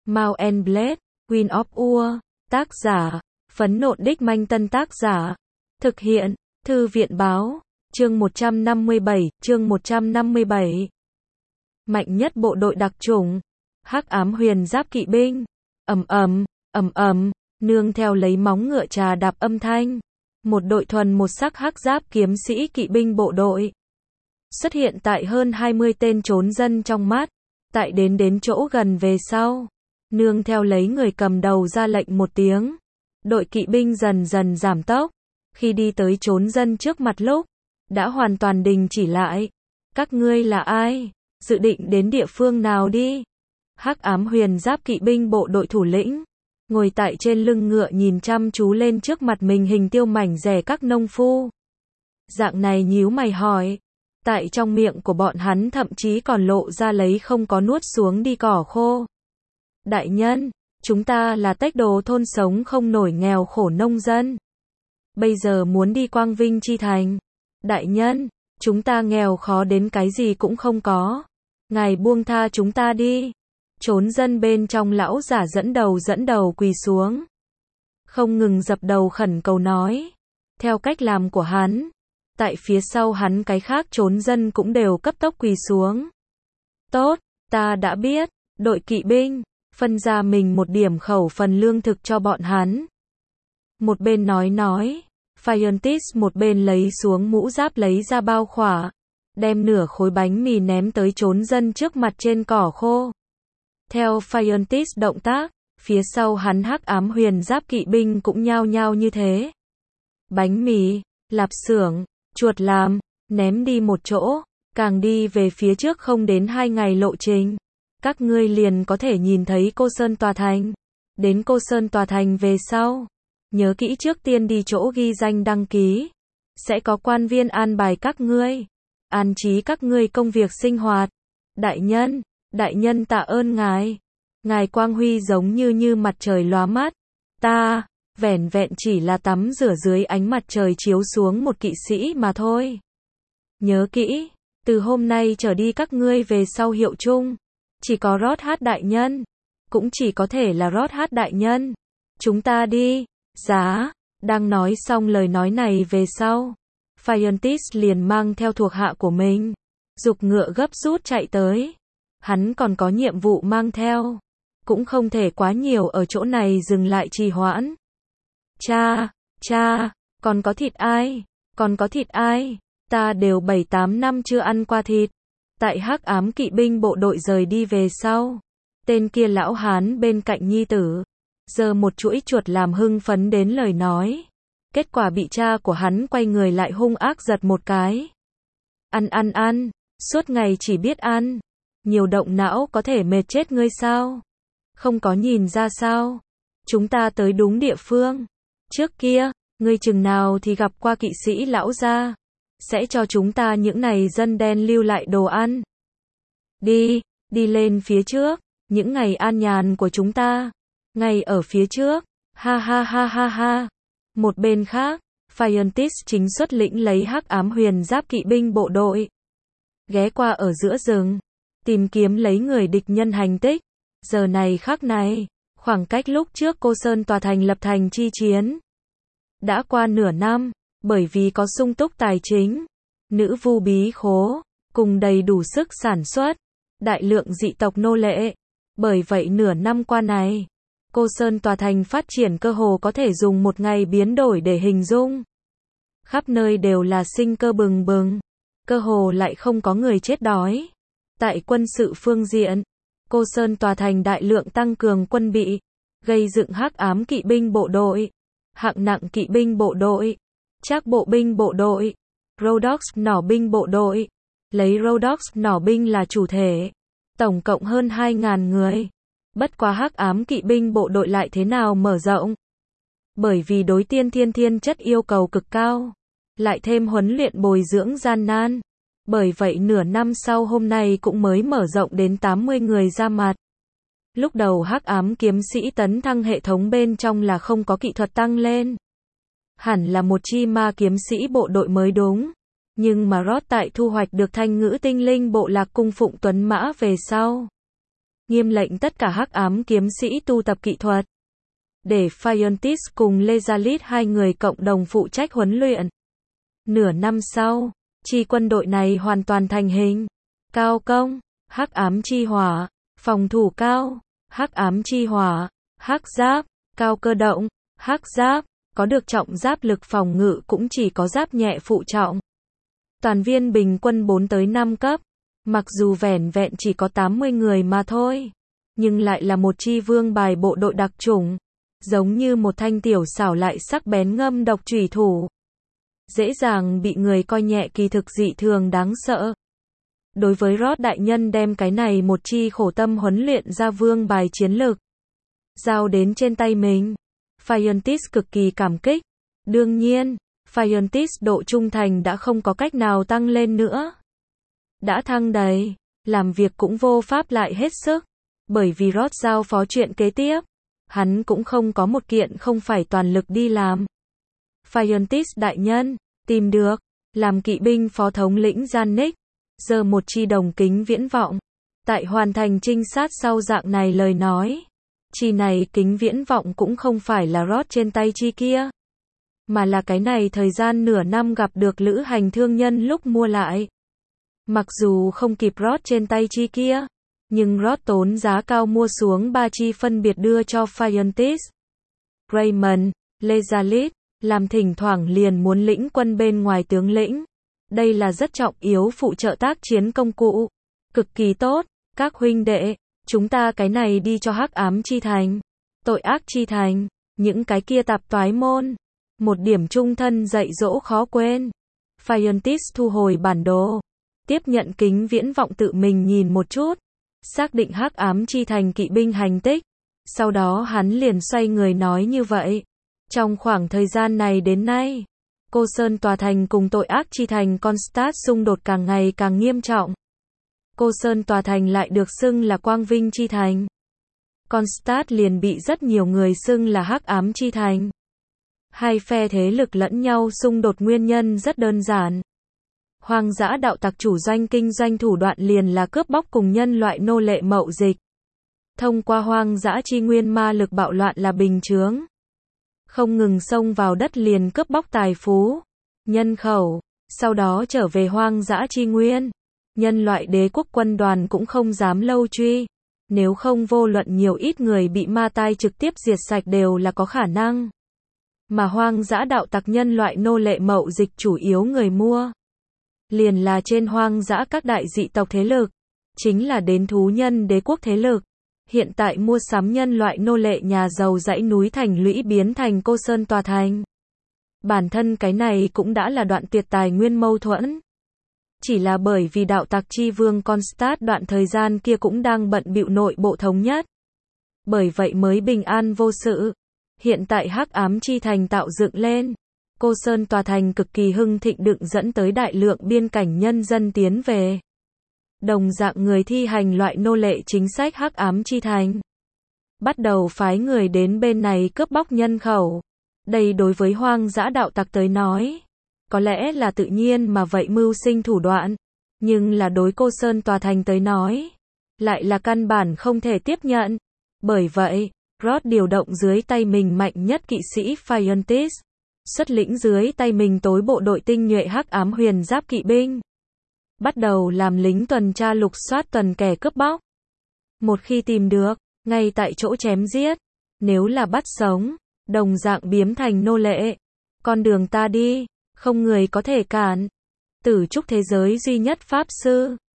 Mount and Blade, Queen of Ur, tác giả, Phấn Nộn Đích Manh Tân tác giả, thực hiện, Thư viện báo, chương 157, chương 157. Mạnh nhất bộ đội đặc chủng, Hắc Ám Huyền Giáp Kỵ binh, nương theo lấy móng ngựa trà đạp âm thanh, một đội thuần một sắc hắc giáp kiếm sĩ kỵ binh bộ đội xuất hiện tại hơn 20 tên trốn dân trong mắt, tại đến chỗ gần về sau, nương theo lấy người cầm đầu ra lệnh một tiếng, đội kỵ binh dần dần giảm tốc, khi đi tới trốn dân trước mặt lúc, đã hoàn toàn đình chỉ lại. Các ngươi là ai? Dự định đến địa phương nào đi? Hắc Ám Huyền Giáp Kỵ binh bộ đội thủ lĩnh, ngồi tại trên lưng ngựa nhìn chăm chú lên trước mặt mình hình tiêu mảnh rẻ các nông phu. Dạng này nhíu mày hỏi, tại trong miệng của bọn hắn thậm chí còn lộ ra lấy không có nuốt xuống đi cỏ khô. Đại nhân, chúng ta là tách đồ thôn sống không nổi nghèo khổ nông dân. Bây giờ muốn đi Quang Vinh Chi Thành. Đại nhân, chúng ta nghèo khó đến cái gì cũng không có. Ngài buông tha chúng ta đi. Trốn dân bên trong lão giả dẫn đầu quỳ xuống. Không ngừng dập đầu khẩn cầu nói. Theo cách làm của hắn, tại phía sau hắn cái khác trốn dân cũng đều cấp tốc quỳ xuống. Tốt, ta đã biết, đội kỵ binh, phân ra mình một điểm khẩu phần lương thực cho bọn hắn. Một bên nói, Phiontis một bên lấy xuống mũ giáp lấy ra bao khỏa, đem nửa khối bánh mì ném tới trốn dân trước mặt trên cỏ khô. Theo Phiontis động tác, phía sau hắn Hắc Ám Huyền Giáp Kỵ binh cũng nhao nhao như thế. Bánh mì, lạp xưởng, chuột làm, ném đi một chỗ, càng đi về phía trước không đến 2 ngày lộ trình. Các ngươi liền có thể nhìn thấy Cô Sơn Tòa Thành. Đến Cô Sơn Tòa Thành về sau, nhớ kỹ trước tiên đi chỗ ghi danh đăng ký. Sẽ có quan viên an bài các ngươi, an trí các ngươi công việc sinh hoạt. Đại nhân tạ ơn ngài. Ngài quang huy giống như mặt trời lóa mắt. Ta, vẻn vẹn chỉ là tắm rửa dưới ánh mặt trời chiếu xuống một kỵ sĩ mà thôi. Nhớ kỹ, từ hôm nay trở đi các ngươi về sau hiệu chung. Chỉ có Rót Hát đại nhân. Cũng chỉ có thể là Rót Hát đại nhân. Chúng ta đi. Giá. Đang nói xong lời nói này về sau, Phiontis liền mang theo thuộc hạ của mình, giục ngựa gấp rút chạy tới. Hắn còn có nhiệm vụ mang theo, cũng không thể quá nhiều ở chỗ này dừng lại trì hoãn. Cha, còn có thịt ai? Ta đều 7-8 năm chưa ăn qua thịt. Tại Hắc Ám Kỵ binh bộ đội rời đi về sau, tên kia lão hán bên cạnh nhi tử, giơ một chuỗi chuột làm hưng phấn đến lời nói. Kết quả bị cha của hắn quay người lại hung ác giật một cái. Ăn, suốt ngày chỉ biết ăn. Nhiều động não có thể mệt chết ngươi sao? Không có nhìn ra sao? Chúng ta tới đúng địa phương. Trước kia, ngươi chừng nào thì gặp qua kỵ sĩ lão gia, sẽ cho chúng ta những này dân đen lưu lại đồ ăn. Đi lên phía trước, những ngày an nhàn của chúng ta, ngay ở phía trước. Ha. Một bên khác, Phiontis chính xuất lĩnh lấy Hắc Ám Huyền Giáp Kỵ binh bộ đội, ghé qua ở giữa rừng, tìm kiếm lấy người địch nhân hành tích. Giờ này khắc này, khoảng cách lúc trước Cô Sơn Tòa Thành lập thành chi chiến đã qua nửa năm, bởi vì có sung túc tài chính, nữ vu bí khố, cùng đầy đủ sức sản xuất, đại lượng dị tộc nô lệ. Bởi vậy nửa năm qua này, Cô Sơn Tòa Thành phát triển cơ hồ có thể dùng một ngày biến đổi để hình dung. Khắp nơi đều là sinh cơ bừng bừng, cơ hồ lại không có người chết đói. Tại quân sự phương diện, Cô Sơn Tòa Thành đại lượng tăng cường quân bị, gây dựng Hắc Ám Kỵ binh bộ đội, hạng nặng kỵ binh bộ đội, trác bộ binh bộ đội, Rhodoks nỏ binh bộ đội, lấy Rhodoks nỏ binh là chủ thể, tổng cộng hơn 2.000 người. Bất quá Hắc Ám Kỵ binh bộ đội lại thế nào mở rộng? Bởi vì đối thiên chất yêu cầu cực cao, lại thêm huấn luyện bồi dưỡng gian nan. Bởi vậy nửa năm sau hôm nay cũng mới mở rộng đến 80 người ra mặt. Lúc đầu Hắc Ám kiếm sĩ tấn thăng hệ thống bên trong là không có kỹ thuật tăng lên. Hẳn là một chi ma kiếm sĩ bộ đội mới đúng. Nhưng mà Rót tại thu hoạch được thanh ngữ tinh linh bộ lạc cung phụng tuấn mã về sau, nghiêm lệnh tất cả hắc ám kiếm sĩ tu tập kỹ thuật, để Phiontis cùng Lezalit hai người cộng đồng phụ trách huấn luyện. Nửa năm sau, chi quân đội này hoàn toàn thành hình. Cao công, hắc ám chi hỏa, phòng thủ cao, hắc ám chi hỏa, hắc giáp, cao cơ động, hắc giáp, có được trọng giáp lực phòng ngự cũng chỉ có giáp nhẹ phụ trọng. Toàn viên bình quân 4 tới 5 cấp, mặc dù vẻn vẹn chỉ có 80 người mà thôi, nhưng lại là một chi vương bài bộ đội đặc chủng, giống như một thanh tiểu xảo lại sắc bén ngâm độc chủy thủ. Dễ dàng bị người coi nhẹ kỳ thực dị thường đáng sợ. Đối với Roth đại nhân đem cái này một chi khổ tâm huấn luyện ra vương bài chiến lược giao đến trên tay mình, Phiontis cực kỳ cảm kích. Đương nhiên, Phiontis độ trung thành đã không có cách nào tăng lên nữa. Đã thăng đầy, làm việc cũng vô pháp lại hết sức, bởi vì Roth giao phó chuyện kế tiếp, hắn cũng không có một kiện không phải toàn lực đi làm. Phiontis đại nhân, tìm được, làm kỵ binh phó thống lĩnh Janik, giờ một chi đồng kính viễn vọng. Tại hoàn thành trinh sát sau dạng này lời nói, chi này kính viễn vọng cũng không phải là Roth trên tay chi kia, mà là cái này thời gian nửa năm gặp được lữ hành thương nhân lúc mua lại. Mặc dù không kịp Roth trên tay chi kia, nhưng Roth tốn giá cao mua xuống 3 chi phân biệt đưa cho Phiontis, Raymond, Lezalit, làm thỉnh thoảng liền muốn lĩnh quân bên ngoài tướng lĩnh. Đây là rất trọng yếu phụ trợ tác chiến công cụ. Cực kỳ tốt, các huynh đệ, chúng ta cái này đi cho hắc ám chi thành, tội ác chi thành, những cái kia tạp toái môn. Một điểm trung thân dạy dỗ khó quên. Phiontis thu hồi bản đồ, tiếp nhận kính viễn vọng tự mình nhìn một chút, xác định hắc ám chi thành kỵ binh hành tích. Sau đó hắn liền xoay người nói như vậy. Trong khoảng thời gian này đến nay, Cô Sơn tòa thành cùng tội ác chi thành Kronstadt xung đột càng ngày càng nghiêm trọng. Cô Sơn tòa thành lại được xưng là quang vinh chi thành. Kronstadt liền bị rất nhiều người xưng là hắc ám chi thành. Hai phe thế lực lẫn nhau xung đột nguyên nhân rất đơn giản. Hoang dã đạo tặc chủ doanh kinh doanh thủ đoạn liền là cướp bóc cùng nhân loại nô lệ mậu dịch. Thông qua hoang dã chi nguyên ma lực bạo loạn là bình chướng. Không ngừng xông vào đất liền cướp bóc tài phú, nhân khẩu, sau đó trở về hoang dã chi nguyên. Nhân loại đế quốc quân đoàn cũng không dám lâu truy, nếu không vô luận nhiều ít người bị ma tai trực tiếp diệt sạch đều là có khả năng. Mà hoang dã đạo tặc nhân loại nô lệ mậu dịch chủ yếu người mua, liền là trên hoang dã các đại dị tộc thế lực, chính là đến thú nhân đế quốc thế lực. Hiện tại mua sắm nhân loại nô lệ nhà giàu dãy núi thành lũy biến thành Cô Sơn tòa thành. Bản thân cái này cũng đã là đoạn tuyệt tài nguyên mâu thuẫn. Chỉ là bởi vì đạo tặc chi vương Kronstadt đoạn thời gian kia cũng đang bận bịu nội bộ thống nhất. Bởi vậy mới bình an vô sự. Hiện tại hắc ám chi thành tạo dựng lên. Cô Sơn tòa thành cực kỳ hưng thịnh đựng dẫn tới đại lượng biên cảnh nhân dân tiến về. Đồng dạng người thi hành loại nô lệ chính sách hắc ám chi thành, bắt đầu phái người đến bên này cướp bóc nhân khẩu. Đây đối với hoang dã đạo tặc tới nói, có lẽ là tự nhiên mà vậy mưu sinh thủ đoạn, nhưng là đối Cô Sơn tòa thành tới nói, lại là căn bản không thể tiếp nhận. Bởi vậy, Roth điều động dưới tay mình mạnh nhất kỵ sĩ Phiontis, xuất lĩnh dưới tay mình tối bộ đội tinh nhuệ hắc ám huyền giáp kỵ binh, bắt đầu làm lính tuần tra lục soát tuần kẻ cướp bóc. Một khi tìm được, ngay tại chỗ chém giết. Nếu là bắt sống, đồng dạng biếm thành nô lệ. Con đường ta đi, không người có thể cản. Tử trúc thế giới duy nhất pháp sư.